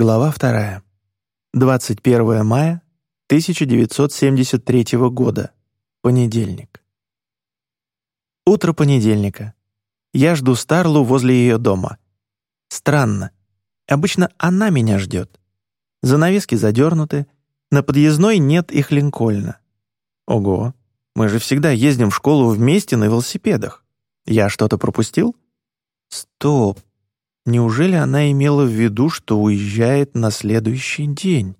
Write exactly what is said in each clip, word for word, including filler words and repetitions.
Глава вторая. двадцать первое мая тысяча девятьсот семьдесят третьего года. Понедельник. Утро понедельника. Я жду Старлу возле ее дома. Странно. Обычно она меня ждет. Занавески задернуты, на подъездной нет их Линкольна. Ого, мы же всегда ездим в школу вместе на велосипедах. Я что-то пропустил? Стоп. Неужели она имела в виду, что уезжает на следующий день?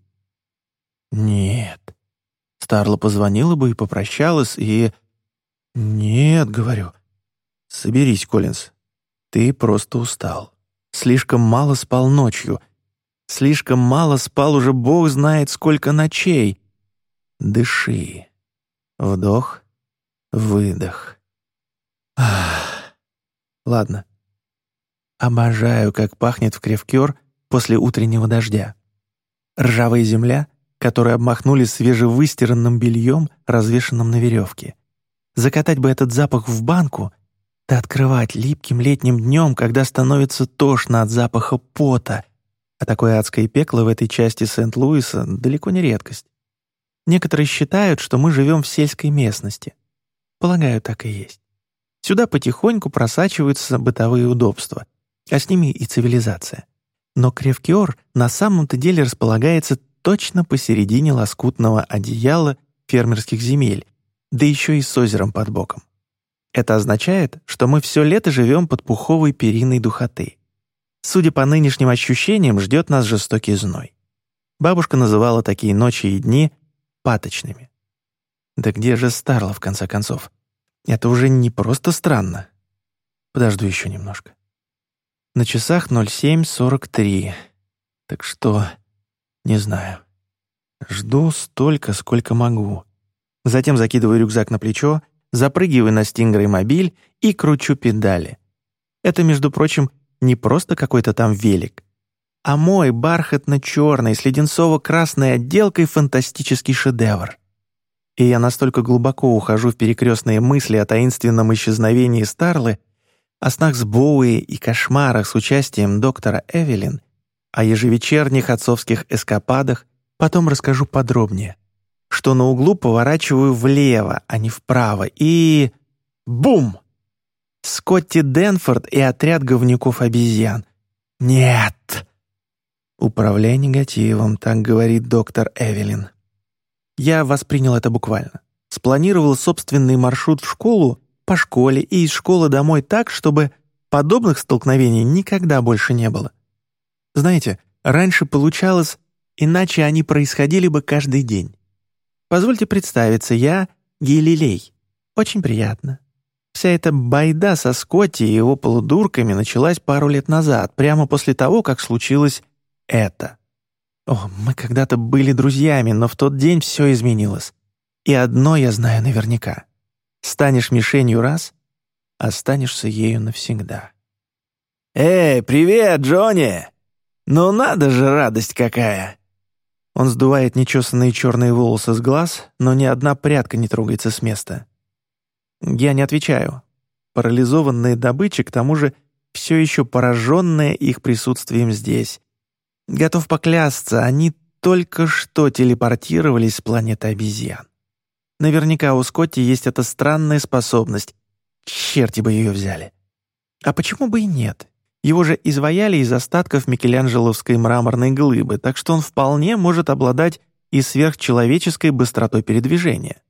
Нет. Старла позвонила бы и попрощалась, и... Нет, говорю. Соберись, Коллинз. Ты просто устал. Слишком мало спал ночью. Слишком мало спал уже бог знает сколько ночей. Дыши. Вдох, выдох. Ах. Ладно. Обожаю, как пахнет в Кревкёр после утреннего дождя. Ржавая земля, которую обмахнули свежевыстиранным бельем, развешанным на веревке. Закатать бы этот запах в банку, да открывать липким летним днем, когда становится тошно от запаха пота, а такое адское пекло в этой части Сент-Луиса далеко не редкость. Некоторые считают, что мы живем в сельской местности. Полагаю, так и есть. Сюда потихоньку просачиваются бытовые удобства, а с ними и цивилизация. Но Кревкёр на самом-то деле располагается точно посередине лоскутного одеяла фермерских земель, да еще и с озером под боком. Это означает, что мы все лето живем под пуховой периной духоты. Судя по нынешним ощущениям, ждет нас жестокий зной. Бабушка называла такие ночи и дни паточными. Да где же Старла, в конце концов? Это уже не просто странно. Подожду еще немножко. На часах ноль семь сорок три. Так что, не знаю. Жду столько, сколько могу. Затем закидываю рюкзак на плечо, запрыгиваю на Стингрей-мобиль и кручу педали. Это, между прочим, не просто какой-то там велик, а мой бархатно-черный с леденцово-красной отделкой фантастический шедевр. И я настолько глубоко ухожу в перекрестные мысли о таинственном исчезновении Старлы, о снах с Боуи и кошмарах с участием доктора Эвелин, о ежевечерних отцовских эскападах, потом расскажу подробнее, что на углу поворачиваю влево, а не вправо, и... Бум! Скотти Денфорд и отряд говнюков-обезьян. Нет! Управляй негативом, так говорит доктор Эвелин. Я воспринял это буквально. Спланировал собственный маршрут в школу, по школе и из школы домой так, чтобы подобных столкновений никогда больше не было. Знаете, раньше получалось, иначе они происходили бы каждый день. Позвольте представиться, я Гилилей. Очень приятно. Вся эта байда со Скотти и его полудурками началась пару лет назад, прямо после того, как случилось это. О, мы когда-то были друзьями, но в тот день все изменилось. И одно я знаю наверняка. Станешь мишенью раз, останешься ею навсегда. «Эй, привет, Джонни! Ну надо же, радость какая!» Он сдувает нечесанные черные волосы с глаз, но ни одна прядка не трогается с места. Я не отвечаю. Парализованные добычи, к тому же, все еще пораженные их присутствием здесь. Готов поклясться, они только что телепортировались с планеты обезьян. Наверняка у Скотти есть эта странная способность. Черти бы ее взяли. А почему бы и нет? Его же изваяли из остатков микеланджеловской мраморной глыбы, так что он вполне может обладать и сверхчеловеческой быстротой передвижения.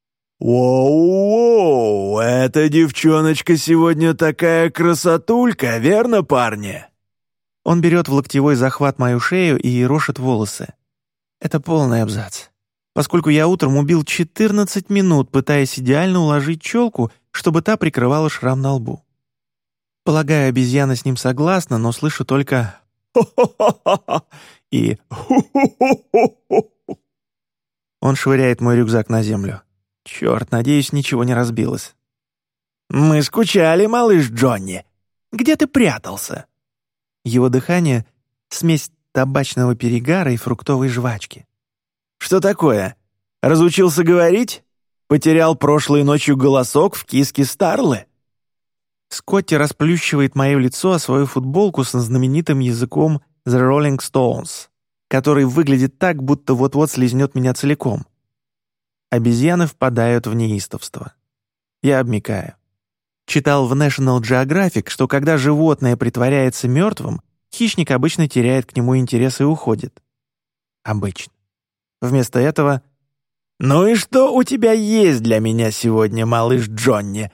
«Воу-воу, эта девчоночка сегодня такая красотулька, верно, парни?» Он берет в локтевой захват мою шею и ерошит волосы. Это полный абзац. Поскольку я утром убил четырнадцать минут, пытаясь идеально уложить челку, чтобы та прикрывала шрам на лбу. Полагаю, обезьяна с ним согласна, но слышу только «хо-хо-хо-хо» и «ху-ху-ху-ху-ху». Он швыряет мой рюкзак на землю. Черт, надеюсь, ничего не разбилось. «Мы скучали, малыш Джонни. Где ты прятался?» Его дыхание — смесь табачного перегара и фруктовой жвачки. «Что такое? Разучился говорить? Потерял прошлой ночью голосок в киске Старлы?» Скотти расплющивает мое лицо о свою футболку со знаменитым языком The Rolling Stones, который выглядит так, будто вот-вот слизнет меня целиком. Обезьяны впадают в неистовство. Я обмякаю. Читал в National Geographic, что когда животное притворяется мертвым, хищник обычно теряет к нему интерес и уходит. Обычно. Вместо этого «Ну и что у тебя есть для меня сегодня, малыш Джонни?»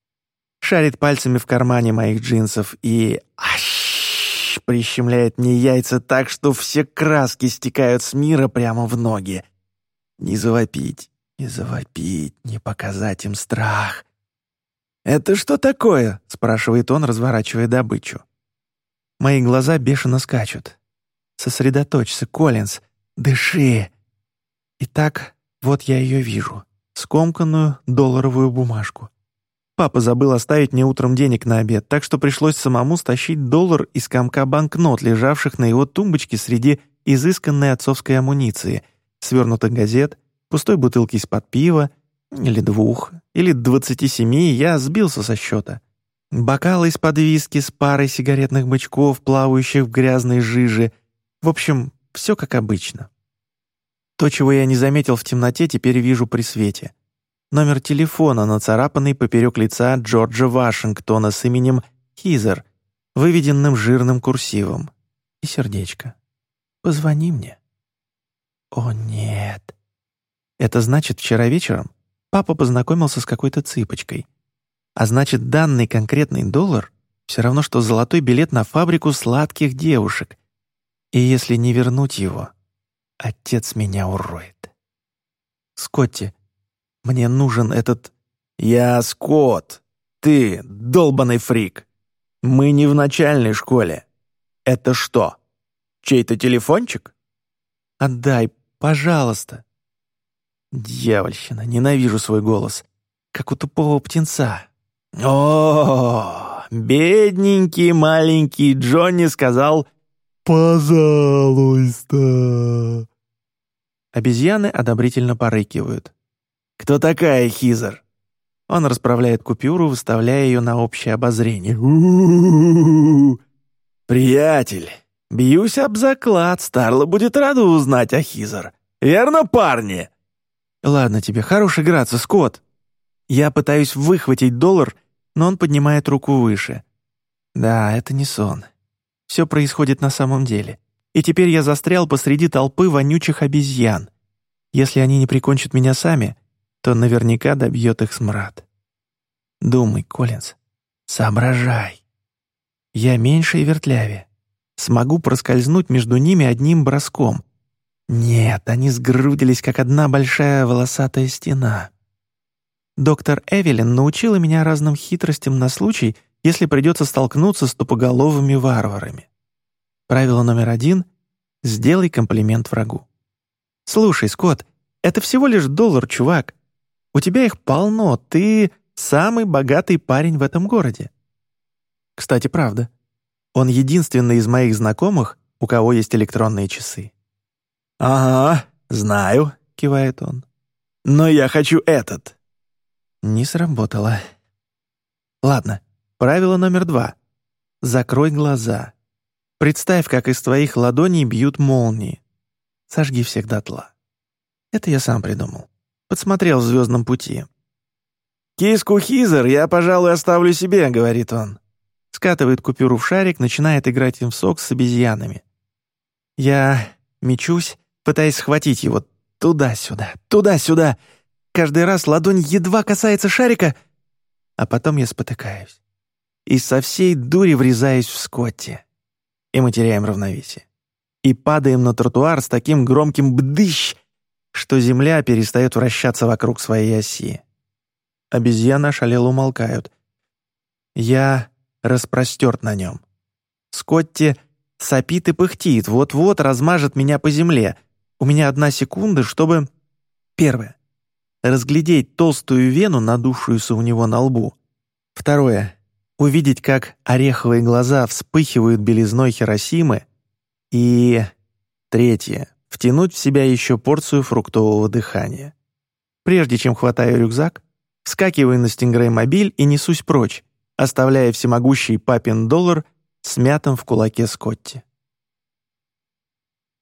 Шарит пальцами в кармане моих джинсов и ащ, прищемляет мне яйца так, что все краски стекают с мира прямо в ноги. Не завопить, не завопить, не показать им страх. «Это что такое?» — спрашивает он, разворачивая добычу. Мои глаза бешено скачут. «Сосредоточься, Коллинз, дыши!» Итак, вот я ее вижу. Скомканную долларовую бумажку. Папа забыл оставить мне утром денег на обед, так что пришлось самому стащить доллар из комка банкнот, лежавших на его тумбочке среди изысканной отцовской амуниции, свернутых газет, пустой бутылки из-под пива, или двух, или двадцати семи, я сбился со счета. Бокалы из-под виски с парой сигаретных бычков, плавающих в грязной жиже. В общем, все как обычно. То, чего я не заметил в темноте, теперь вижу при свете. Номер телефона, нацарапанный поперек лица Джорджа Вашингтона с именем Хизер, выведенным жирным курсивом. И сердечко. «Позвони мне». О, нет. Это значит, вчера вечером папа познакомился с какой-то цыпочкой. А значит, данный конкретный доллар все равно, что золотой билет на фабрику сладких девушек. И если не вернуть его, отец меня уроет. «Скотти, мне нужен этот...» «Я Скотт. Ты долбаный фрик. Мы не в начальной школе. Это что, чей-то телефончик?» «Отдай, пожалуйста». Дьявольщина, ненавижу свой голос. Как у тупого птенца. «О, бедненький маленький Джонни сказал «пожалуйста». Обезьяны одобрительно порыкивают. «Кто такая Хизер?» Он расправляет купюру, выставляя ее на общее обозрение. «У-у-у-у! Приятель, бьюсь об заклад, Старла будет рада узнать о Хизер. Верно, парни?» «Ладно тебе, хорош играться, Скотт». Я пытаюсь выхватить доллар, но он поднимает руку выше. Да, это не сон. Все происходит на самом деле. И теперь я застрял посреди толпы вонючих обезьян. Если они не прикончат меня сами, то наверняка добьет их смрад. Думай, Коллинз, соображай. Я меньше и вертлявее. Смогу проскользнуть между ними одним броском. Нет, они сгрудились, как одна большая волосатая стена. Доктор Эвелин научила меня разным хитростям на случай, если придется столкнуться с тупоголовыми варварами. Правило номер один — сделай комплимент врагу. «Слушай, Скотт, это всего лишь доллар, чувак. У тебя их полно, ты самый богатый парень в этом городе». Кстати, правда. Он единственный из моих знакомых, у кого есть электронные часы. «Ага, знаю», — кивает он. «Но я хочу этот». Не сработало. Ладно, правило номер два. Закрой глаза. Представь, как из твоих ладоней бьют молнии. Сожги всех дотла. Это я сам придумал. Подсмотрел в «Звездном пути». «Киску Хизер я, пожалуй, оставлю себе», — говорит он. Скатывает купюру в шарик, начинает играть им в сок с обезьянами. Я мечусь, пытаясь схватить его туда-сюда, туда-сюда. Каждый раз ладонь едва касается шарика, а потом я спотыкаюсь. И со всей дури врезаюсь в Скотти. И мы теряем равновесие. И падаем на тротуар с таким громким «бдыщ», что земля перестает вращаться вокруг своей оси. Обезьяны ошалело умолкают. Я распростерт на нем. Скотти сопит и пыхтит, вот-вот размажет меня по земле. У меня одна секунда, чтобы... Первое. Разглядеть толстую вену, надувшуюся у него на лбу. Второе. Увидеть, как ореховые глаза вспыхивают белизной Хиросимы. И... Третье. Втянуть в себя еще порцию фруктового дыхания. Прежде чем хватаю рюкзак, вскакиваю на стингрей-мобиль и несусь прочь, оставляя всемогущий папин доллар смятым в кулаке Скотти.